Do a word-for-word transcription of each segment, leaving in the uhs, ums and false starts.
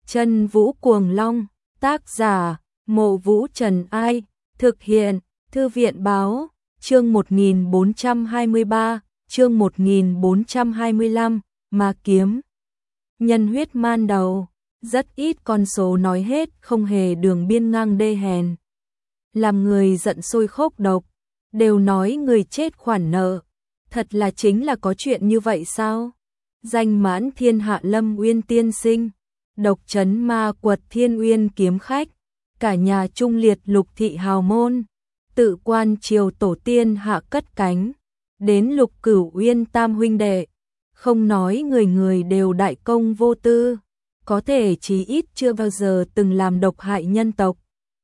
Chân Vũ Cuồng Long, tác giả, Mộ Vũ Trần Ai, thực hiện, Thư viện Báo, chương một nghìn bốn trăm hai mươi ba, chương một nghìn bốn trăm hai mươi lăm, Ma Kiếm. Nhân huyết man đầu, rất ít con số nói hết, không hề đường biên ngang đê hèn. Làm người giận sôi khốc độc, đều nói người chết khoản nợ. Thật là chính là có chuyện như vậy sao? Danh mãn thiên hạ Lâm Uyên tiên sinh, độc trấn ma quật Thiên Uyên kiếm khách, cả nhà trung liệt Lục thị hào môn, tự quan triều tổ tiên hạ cất cánh, đến Lục Cửu Uyên tam huynh đệ, không nói người người đều đại công vô tư, có thể chí ít chưa bao giờ từng làm độc hại nhân tộc.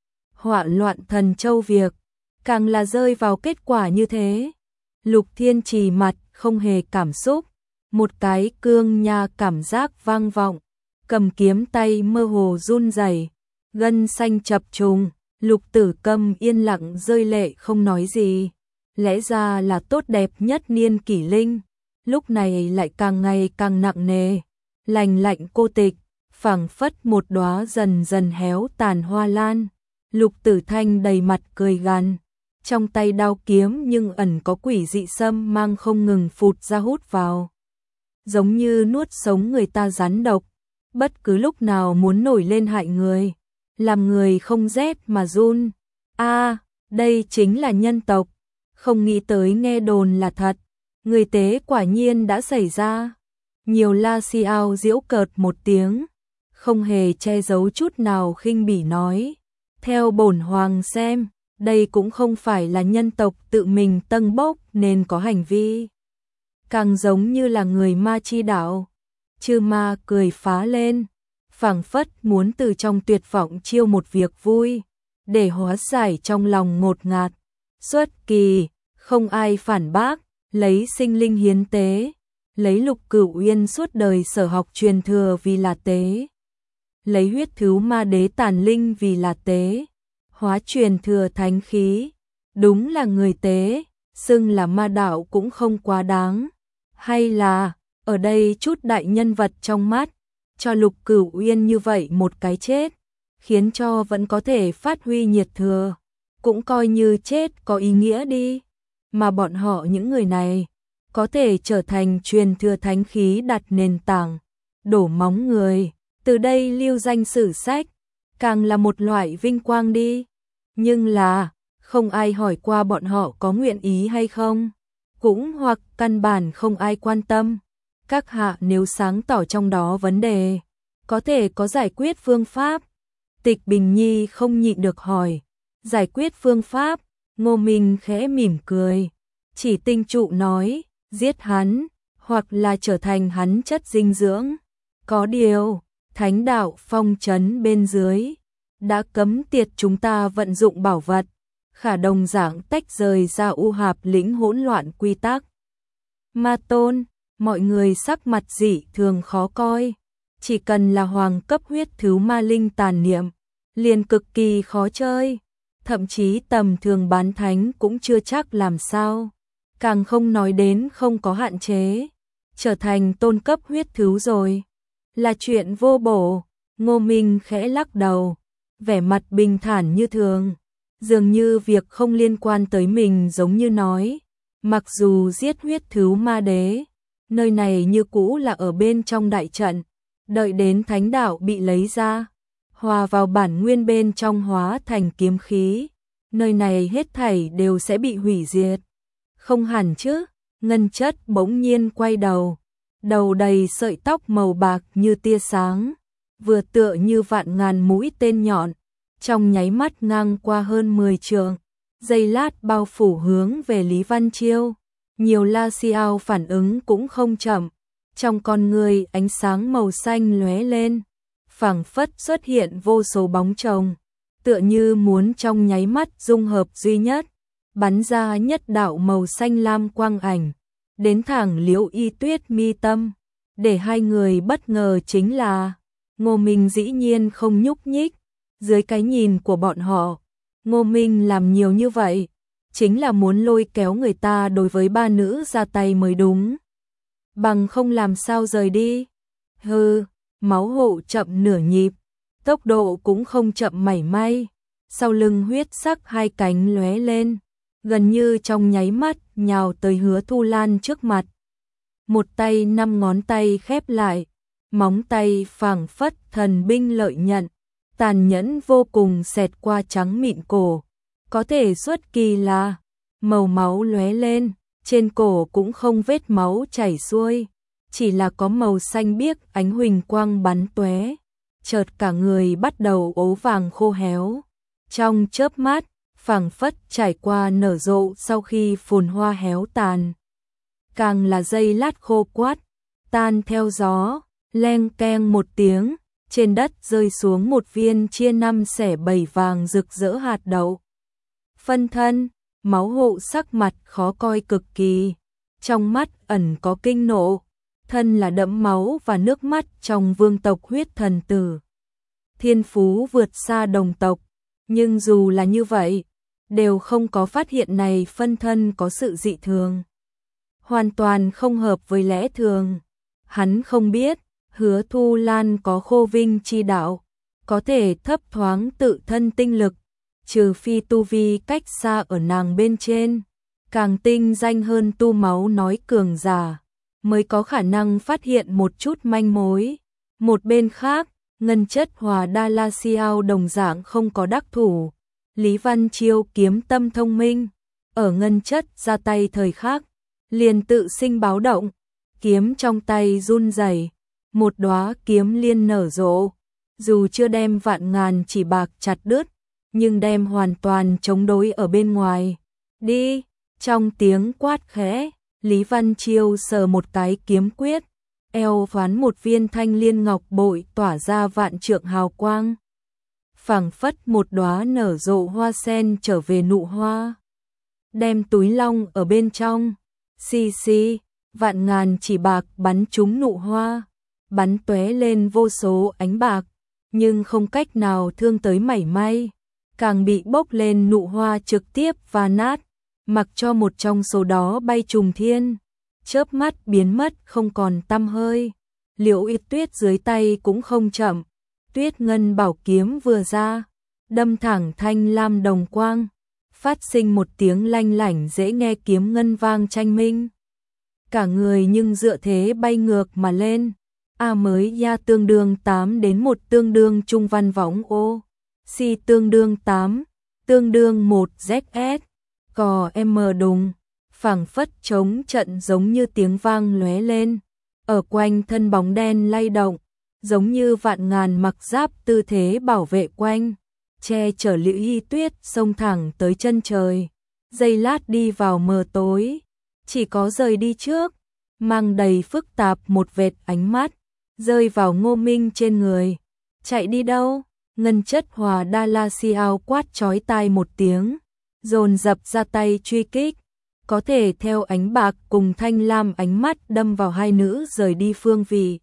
Họa loạn thần châu việc, càng là rơi vào kết quả như thế. Lục Thiên Trì mặt không hề cảm xúc, một cái cương nha cảm giác vang vọng, cầm kiếm tay mơ hồ run rẩy, gân xanh chập trùng. Lục Tử Câm yên lặng rơi lệ không nói gì, lẽ ra là tốt đẹp nhất niên kỷ linh, lúc này lại càng ngày càng nặng nề, lành lạnh cô tịch, phảng phất một đóa dần dần héo tàn hoa lan. Lục Tử Thanh đầy mặt cười gằn, trong tay đao kiếm nhưng ẩn có quỷ dị sâm mang không ngừng phụt ra hút vào, giống như nuốt sống người ta rắn độc, bất cứ lúc nào muốn nổi lên hại người, làm người không rét mà run. A, à, đây chính là nhân tộc, không nghĩ tới nghe đồn là thật, người tế quả nhiên đã xảy ra. Nhiều la si ao giễu cợt một tiếng, không hề che giấu chút nào khinh bỉ nói, theo bổn hoàng xem, đây cũng không phải là nhân tộc tự mình tâng bốc nên có hành vi, càng giống như là người ma chi đạo. Chư ma cười phá lên, phảng phất muốn từ trong tuyệt vọng chiêu một việc vui, để hóa giải trong lòng ngột ngạt. Xuất kỳ, không ai phản bác, lấy sinh linh hiến tế, lấy Lục Cửu Uyên suốt đời sở học truyền thừa vì là tế, lấy huyết thứ ma đế tàn linh vì là tế, hóa truyền thừa thánh khí, đúng là người tế, xưng là ma đạo cũng không quá đáng. Hay là, ở đây chút đại nhân vật trong mắt, cho Lục Cửu Uyên như vậy một cái chết, khiến cho vẫn có thể phát huy nhiệt thừa, cũng coi như chết có ý nghĩa đi. Mà bọn họ những người này, có thể trở thành truyền thừa thánh khí đặt nền tảng, đổ móng người, từ đây lưu danh sử sách, càng là một loại vinh quang đi. Nhưng là, không ai hỏi qua bọn họ có nguyện ý hay không, cũng hoặc căn bản không ai quan tâm. Các hạ nếu sáng tỏ trong đó vấn đề, có thể có giải quyết phương pháp. Tịch Bình Nhi không nhịn được hỏi, giải quyết phương pháp? Ngô Minh khẽ mỉm cười, chỉ Tinh Trụ nói, giết hắn, hoặc là trở thành hắn chất dinh dưỡng. Có điều, thánh đạo phong trấn bên dưới đã cấm tiệt chúng ta vận dụng bảo vật, khả đồng dạng tách rời ra u hạp lĩnh hỗn loạn quy tắc. Ma Tôn, mọi người sắc mặt dị thường khó coi, chỉ cần là hoàng cấp huyết thứ ma linh tàn niệm, liền cực kỳ khó chơi, thậm chí tầm thường bán thánh cũng chưa chắc làm sao, càng không nói đến không có hạn chế, trở thành tôn cấp huyết thứ rồi, là chuyện vô bổ. Ngô Minh khẽ lắc đầu, vẻ mặt bình thản như thường, dường như việc không liên quan tới mình, giống như nói, mặc dù giết huyết thứ ma đế, nơi này như cũ là ở bên trong đại trận, đợi đến thánh đạo bị lấy ra, hòa vào bản nguyên bên trong hóa thành kiếm khí, nơi này hết thảy đều sẽ bị hủy diệt. Không hẳn chứ. Ngân Chất bỗng nhiên quay đầu, đầu đầy sợi tóc màu bạc như tia sáng, vừa tựa như vạn ngàn mũi tên nhọn, trong nháy mắt ngang qua hơn mười trượng, giây lát bao phủ hướng về Lý Văn Chiêu. Nhiều la si ao phản ứng cũng không chậm, trong con người ánh sáng màu xanh lóe lên, phảng phất xuất hiện vô số bóng chồng, tựa như muốn trong nháy mắt dung hợp duy nhất, bắn ra nhất đạo màu xanh lam quang ảnh, đến thẳng Liễu Y Tuyết mi tâm. Để hai người bất ngờ chính là, Ngô Minh dĩ nhiên không nhúc nhích, dưới cái nhìn của bọn họ, Ngô Minh làm nhiều như vậy, chính là muốn lôi kéo người ta đối với ba nữ ra tay mới đúng, bằng không làm sao rời đi. Hừ, máu hộ chậm nửa nhịp, tốc độ cũng không chậm mảy may. Sau lưng huyết sắc hai cánh lóe lên, gần như trong nháy mắt nhào tới Hứa Thu Lan trước mặt. Một tay năm ngón tay khép lại, móng tay phảng phất thần binh lợi nhận, tàn nhẫn vô cùng xẹt qua trắng mịn cổ. Có thể xuất kỳ là màu máu lóe lên, trên cổ cũng không vết máu chảy xuôi, chỉ là có màu xanh biếc ánh huỳnh quang bắn tóe. Chợt cả người bắt đầu ố vàng khô héo. Trong chớp mắt, phảng phất trải qua nở rộ sau khi phồn hoa héo tàn. Càng là dây lát khô quắt, tan theo gió, leng keng một tiếng, trên đất rơi xuống một viên chia năm xẻ bảy vàng rực rỡ hạt đậu. Phân thân, máu hộ sắc mặt khó coi cực kỳ, trong mắt ẩn có kinh nộ, thân là đẫm máu và nước mắt trong vương tộc huyết thần tử. Thiên phú vượt xa đồng tộc, nhưng dù là như vậy, đều không có phát hiện này phân thân có sự dị thường. Hoàn toàn không hợp với lẽ thường. Hắn không biết, Hứa Thu Lan có khô vinh chi đạo, có thể thấp thoáng tự thân tinh lực, trừ phi tu vi cách xa ở nàng bên trên, càng tinh danh hơn tu máu nói cường giả, mới có khả năng phát hiện một chút manh mối. Một bên khác, ngân chất hòa Đa La Siao đồng dạng không có đắc thủ. Lý Văn Chiêu kiếm tâm thông minh, ở ngân chất ra tay thời khắc, liền tự sinh báo động, kiếm trong tay run rẩy, một đóa kiếm liên nở rộ, dù chưa đem vạn ngàn chỉ bạc chặt đứt, nhưng đem hoàn toàn chống đối ở bên ngoài. Đi, trong tiếng quát khẽ, Lý Văn Chiêu sờ một cái kiếm quyết, eo phán một viên thanh liên ngọc bội tỏa ra vạn trượng hào quang. Phảng phất một đóa nở rộ hoa sen trở về nụ hoa, đem túi long ở bên trong, xì xì, vạn ngàn chỉ bạc bắn trúng nụ hoa, bắn tóe lên vô số ánh bạc, nhưng không cách nào thương tới mảy may, càng bị bốc lên nụ hoa trực tiếp và nát, mặc cho một trong số đó bay trùng thiên, chớp mắt biến mất không còn tăm hơi. Liễu Yết Tuyết dưới tay cũng không chậm, Tuyết ngân bảo kiếm vừa ra, đâm thẳng thanh lam đồng quang, phát sinh một tiếng lanh lảnh dễ nghe kiếm ngân vang tranh minh. Cả người nhưng dựa thế bay ngược mà lên. A mới ya tương đương tám đến một tương đương trung văn võng ô, si tương đương tám, tương đương một Z S, cò M đùng, phảng phất chống trận giống như tiếng vang lóe lên, ở quanh thân bóng đen lay động, giống như vạn ngàn mặc giáp tư thế bảo vệ quanh, che chở Liễu Hy Tuyết xông thẳng tới chân trời, giây lát đi vào mờ tối, chỉ có rời đi trước, mang đầy phức tạp một vệt ánh mắt, rơi vào Ngô Minh trên người. Chạy đi đâu? Ngân chất hòa Đa La Siao quát chói tai một tiếng, dồn dập ra tay truy kích, có thể theo ánh bạc cùng thanh lam ánh mắt đâm vào hai nữ rời đi phương vị.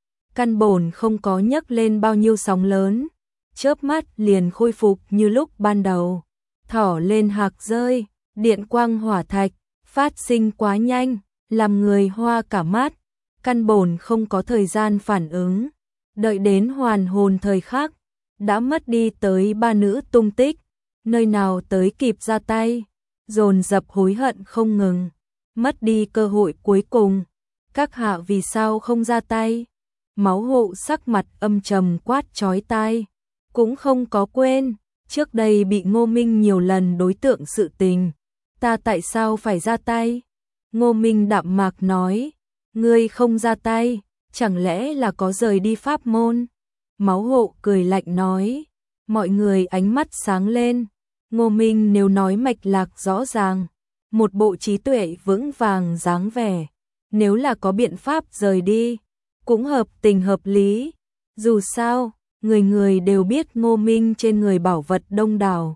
Căn bổn không có nhấc lên bao nhiêu sóng lớn, chớp mắt liền khôi phục như lúc ban đầu. Thỏ lên hạc rơi, điện quang hỏa thạch, phát sinh quá nhanh, làm người hoa cả mắt, căn bổn không có thời gian phản ứng, đợi đến hoàn hồn thời khắc, đã mất đi tới ba nữ tung tích, nơi nào tới kịp ra tay, dồn dập hối hận không ngừng, mất đi cơ hội cuối cùng. Các hạ vì sao không ra tay? Máu hộ sắc mặt âm trầm quát chói tai, cũng không có quên, trước đây bị Ngô Minh nhiều lần đối tượng sự tình, ta tại sao phải ra tay? Ngô Minh đạm mạc nói, ngươi không ra tay, chẳng lẽ là có rời đi pháp môn? Máu hộ cười lạnh nói, mọi người ánh mắt sáng lên, Ngô Minh nếu nói mạch lạc rõ ràng, một bộ trí tuệ vững vàng dáng vẻ, nếu là có biện pháp rời đi, cũng hợp tình hợp lý, dù sao, người người đều biết Ngô Minh trên người bảo vật đông đảo.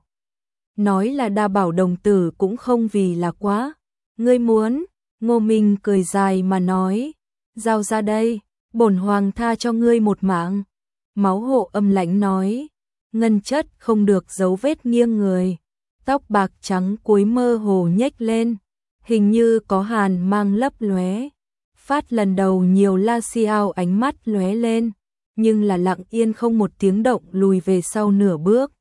Nói là đa bảo đồng tử cũng không vì là quá, ngươi muốn, Ngô Minh cười dài mà nói, giao ra đây, bổn hoàng tha cho ngươi một mạng. Máu hộ âm lãnh nói, ngân chất không được dấu vết nghiêng người, tóc bạc trắng cuối mơ hồ nhếch lên, hình như có hàn mang lấp lóe. Phát lần đầu nhiều La Siao ánh mắt lóe lên, nhưng là lặng yên không một tiếng động lùi về sau nửa bước.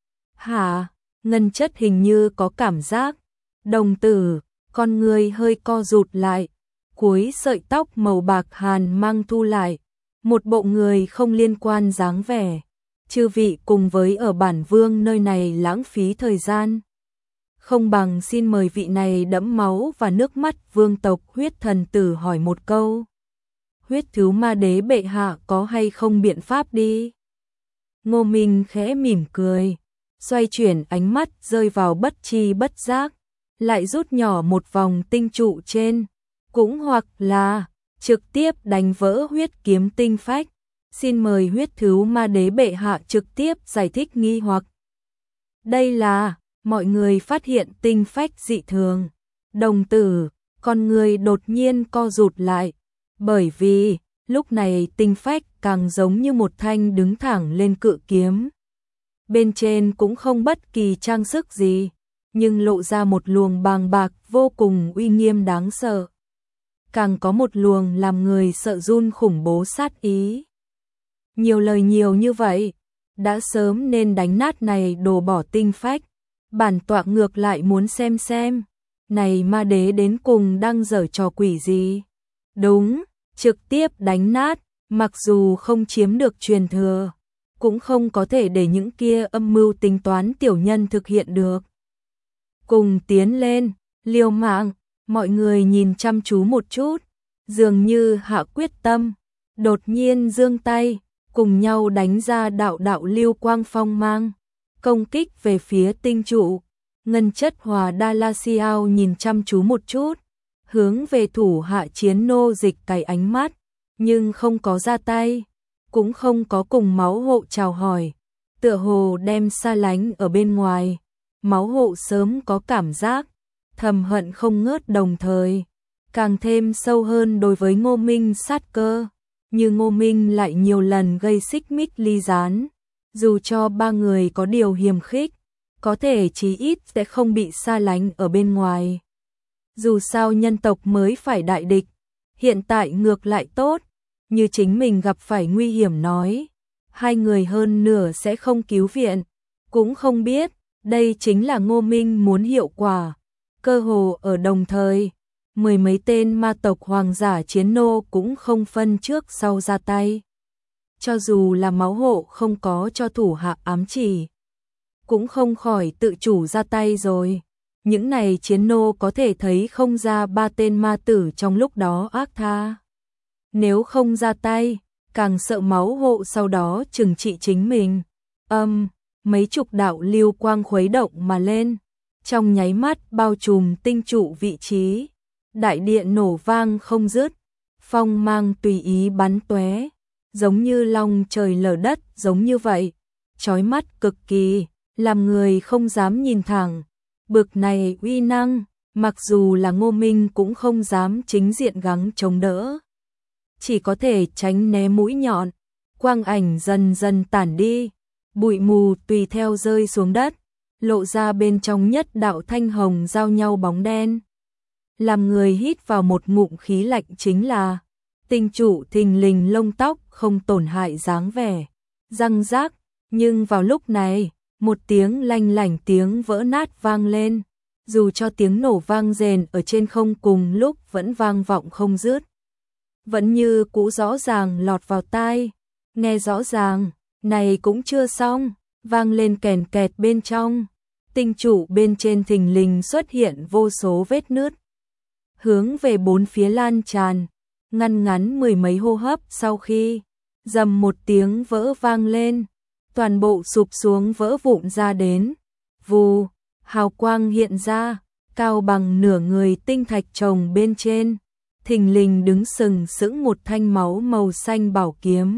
Hả? Ngân Chất hình như có cảm giác. Đồng tử, con người hơi co rụt lại, cuối sợi tóc màu bạc hàn mang thu lại, một bộ người không liên quan dáng vẻ. Chư vị cùng với ở bản vương nơi này lãng phí thời gian. Không bằng xin mời vị này đẫm máu và nước mắt vương tộc huyết thần tử hỏi một câu. Huyết thứ ma đế bệ hạ có hay không biện pháp đi? Ngô Minh khẽ mỉm cười, xoay chuyển ánh mắt rơi vào bất chi bất giác, lại rút nhỏ một vòng tinh trụ trên, cũng hoặc là trực tiếp đánh vỡ huyết kiếm tinh phách. Xin mời huyết thứ ma đế bệ hạ trực tiếp giải thích nghi hoặc. Đây là, mọi người phát hiện tinh phách dị thường. Đồng tử, con người đột nhiên co rụt lại, bởi vì lúc này tinh phách càng giống như một thanh đứng thẳng lên cự kiếm. Bên trên cũng không bất kỳ trang sức gì, nhưng lộ ra một luồng bàng bạc vô cùng uy nghiêm đáng sợ. Càng có một luồng làm người sợ run khủng bố sát ý. Nhiều lời nhiều như vậy, đã sớm nên đánh nát này đổ bỏ tinh phách. Bản tọa ngược lại muốn xem xem, này ma đế đến cùng đang giở trò quỷ gì. Đúng, trực tiếp đánh nát, mặc dù không chiếm được truyền thừa, cũng không có thể để những kia âm mưu tính toán tiểu nhân thực hiện được. Cùng tiến lên, liều mạng, mọi người nhìn chăm chú một chút, dường như hạ quyết tâm, đột nhiên giương tay, cùng nhau đánh ra đạo đạo lưu quang phong mang, công kích về phía tinh trụ. Ngân Chất Hòa Đa La Siao nhìn chăm chú một chút, hướng về thủ hạ chiến nô dịch cái ánh mắt, nhưng không có ra tay, cũng không có cùng máu hộ chào hỏi, tựa hồ đem xa lánh ở bên ngoài. Máu hộ sớm có cảm giác thầm hận không ngớt, đồng thời càng thêm sâu hơn đối với Ngô Minh sát cơ, như Ngô Minh lại nhiều lần gây xích mích ly gián, dù cho ba người có điều hiềm khích, có thể chí ít sẽ không bị xa lánh ở bên ngoài. Dù sao nhân tộc mới phải đại địch, hiện tại ngược lại tốt, như chính mình gặp phải nguy hiểm nói, hai người hơn nửa sẽ không cứu viện, cũng không biết, đây chính là Ngô Minh muốn hiệu quả. Cơ hồ ở đồng thời, mười mấy tên ma tộc hoàng giả chiến nô cũng không phân trước sau ra tay. Cho dù là máu hộ không có cho thủ hạ ám chỉ, cũng không khỏi tự chủ ra tay rồi. Những này chiến nô có thể thấy không ra ba tên ma tử trong lúc đó ác tha. Nếu không ra tay, càng sợ máu hộ sau đó trừng trị chính mình. Âm, mấy chục đạo lưu quang khuấy động mà lên, trong nháy mắt bao trùm tinh trụ vị trí. Đại điện nổ vang không dứt, phong mang tùy ý bắn tóe, giống như long trời lở đất, giống như vậy, chói mắt cực kỳ, làm người không dám nhìn thẳng. Bực này uy năng, mặc dù là Ngô Minh cũng không dám chính diện gắng chống đỡ, chỉ có thể tránh né mũi nhọn. Quang ảnh dần dần tản đi, bụi mù tùy theo rơi xuống đất, lộ ra bên trong nhất đạo thanh hồng giao nhau bóng đen. Làm người hít vào một ngụm khí lạnh chính là tinh trụ thình lình lông tóc không tổn hại dáng vẻ, răng rác, nhưng vào lúc này, một tiếng lanh lảnh tiếng vỡ nát vang lên, dù cho tiếng nổ vang rền ở trên không cùng lúc vẫn vang vọng không dứt. Vẫn như cũ rõ ràng lọt vào tai, nghe rõ ràng, này cũng chưa xong, vang lên kèn kẹt bên trong, tinh trụ bên trên thình lình xuất hiện vô số vết nứt, hướng về bốn phía lan tràn, ngăn ngắn mười mấy hô hấp sau khi, rầm một tiếng vỡ vang lên, toàn bộ sụp xuống vỡ vụn ra đến, vù, hào quang hiện ra, cao bằng nửa người tinh thạch chồng bên trên, thình lình đứng sừng sững một thanh máu màu xanh bảo kiếm.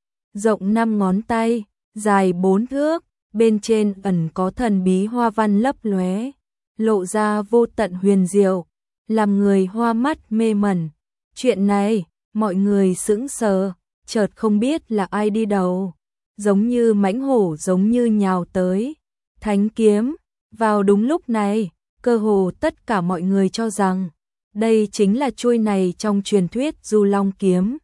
Rộng năm ngón tay, dài bốn thước, bên trên ẩn có thần bí hoa văn lấp lóe, lộ ra vô tận huyền diệu, làm người hoa mắt mê mẩn. Chuyện này, mọi người sững sờ, chợt không biết là ai đi đầu, giống như mãnh hổ giống như nhào tới. Thánh kiếm, vào đúng lúc này, cơ hồ tất cả mọi người cho rằng đây chính là chuôi này trong truyền thuyết Du Long kiếm,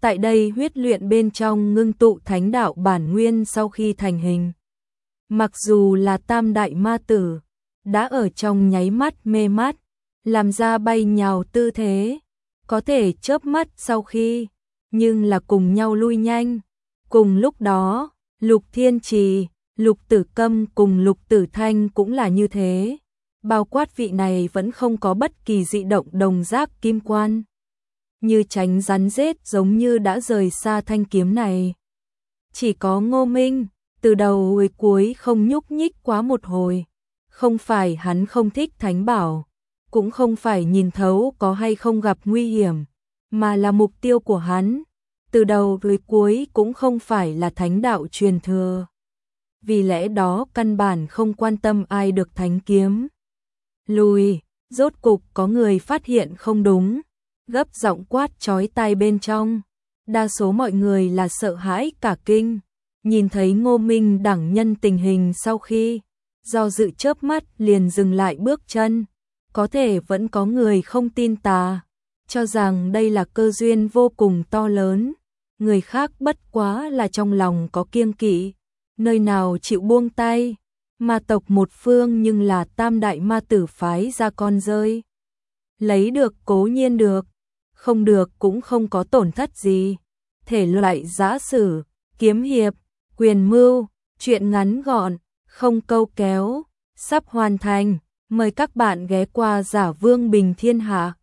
Tại đây huyết luyện bên trong ngưng tụ thánh đạo bản nguyên sau khi thành hình. Mặc dù là tam đại ma tử, đã ở trong nháy mắt mê mắt, làm ra bay nhào tư thế, có thể chớp mắt sau khi, nhưng là cùng nhau lui nhanh. Cùng lúc đó, Lục Thiên Trì, Lục Tử Câm cùng Lục Tử Thanh cũng là như thế. Bao quát vị này vẫn không có bất kỳ dị động đồng giác kim quan. Như tránh rắn rết giống như đã rời xa thanh kiếm này. Chỉ có Ngô Minh, từ đầu hồi cuối không nhúc nhích quá một hồi. Không phải hắn không thích thánh bảo, cũng không phải nhìn thấu có hay không gặp nguy hiểm, mà là mục tiêu của hắn. Từ đầu tới cuối cũng không phải là thánh đạo truyền thừa. Vì lẽ đó căn bản không quan tâm ai được thánh kiếm. Lùi, rốt cục có người phát hiện không đúng, gấp giọng quát chói tai bên trong. Đa số mọi người là sợ hãi cả kinh, nhìn thấy Ngô Minh đẳng nhân tình hình sau khi do dự chớp mắt liền dừng lại bước chân. Có thể vẫn có người không tin tà, cho rằng đây là cơ duyên vô cùng to lớn. Người khác bất quá là trong lòng có kiêng kỵ, nơi nào chịu buông tay. Ma tộc một phương nhưng là tam đại ma tử phái ra con rơi. Lấy được cố nhiên được, không được cũng không có tổn thất gì. Thể loại giã sử, kiếm hiệp, quyền mưu, chuyện ngắn gọn, không câu kéo, sắp hoàn thành. Mời các bạn ghé qua Giả Vương Bình Thiên Hạ.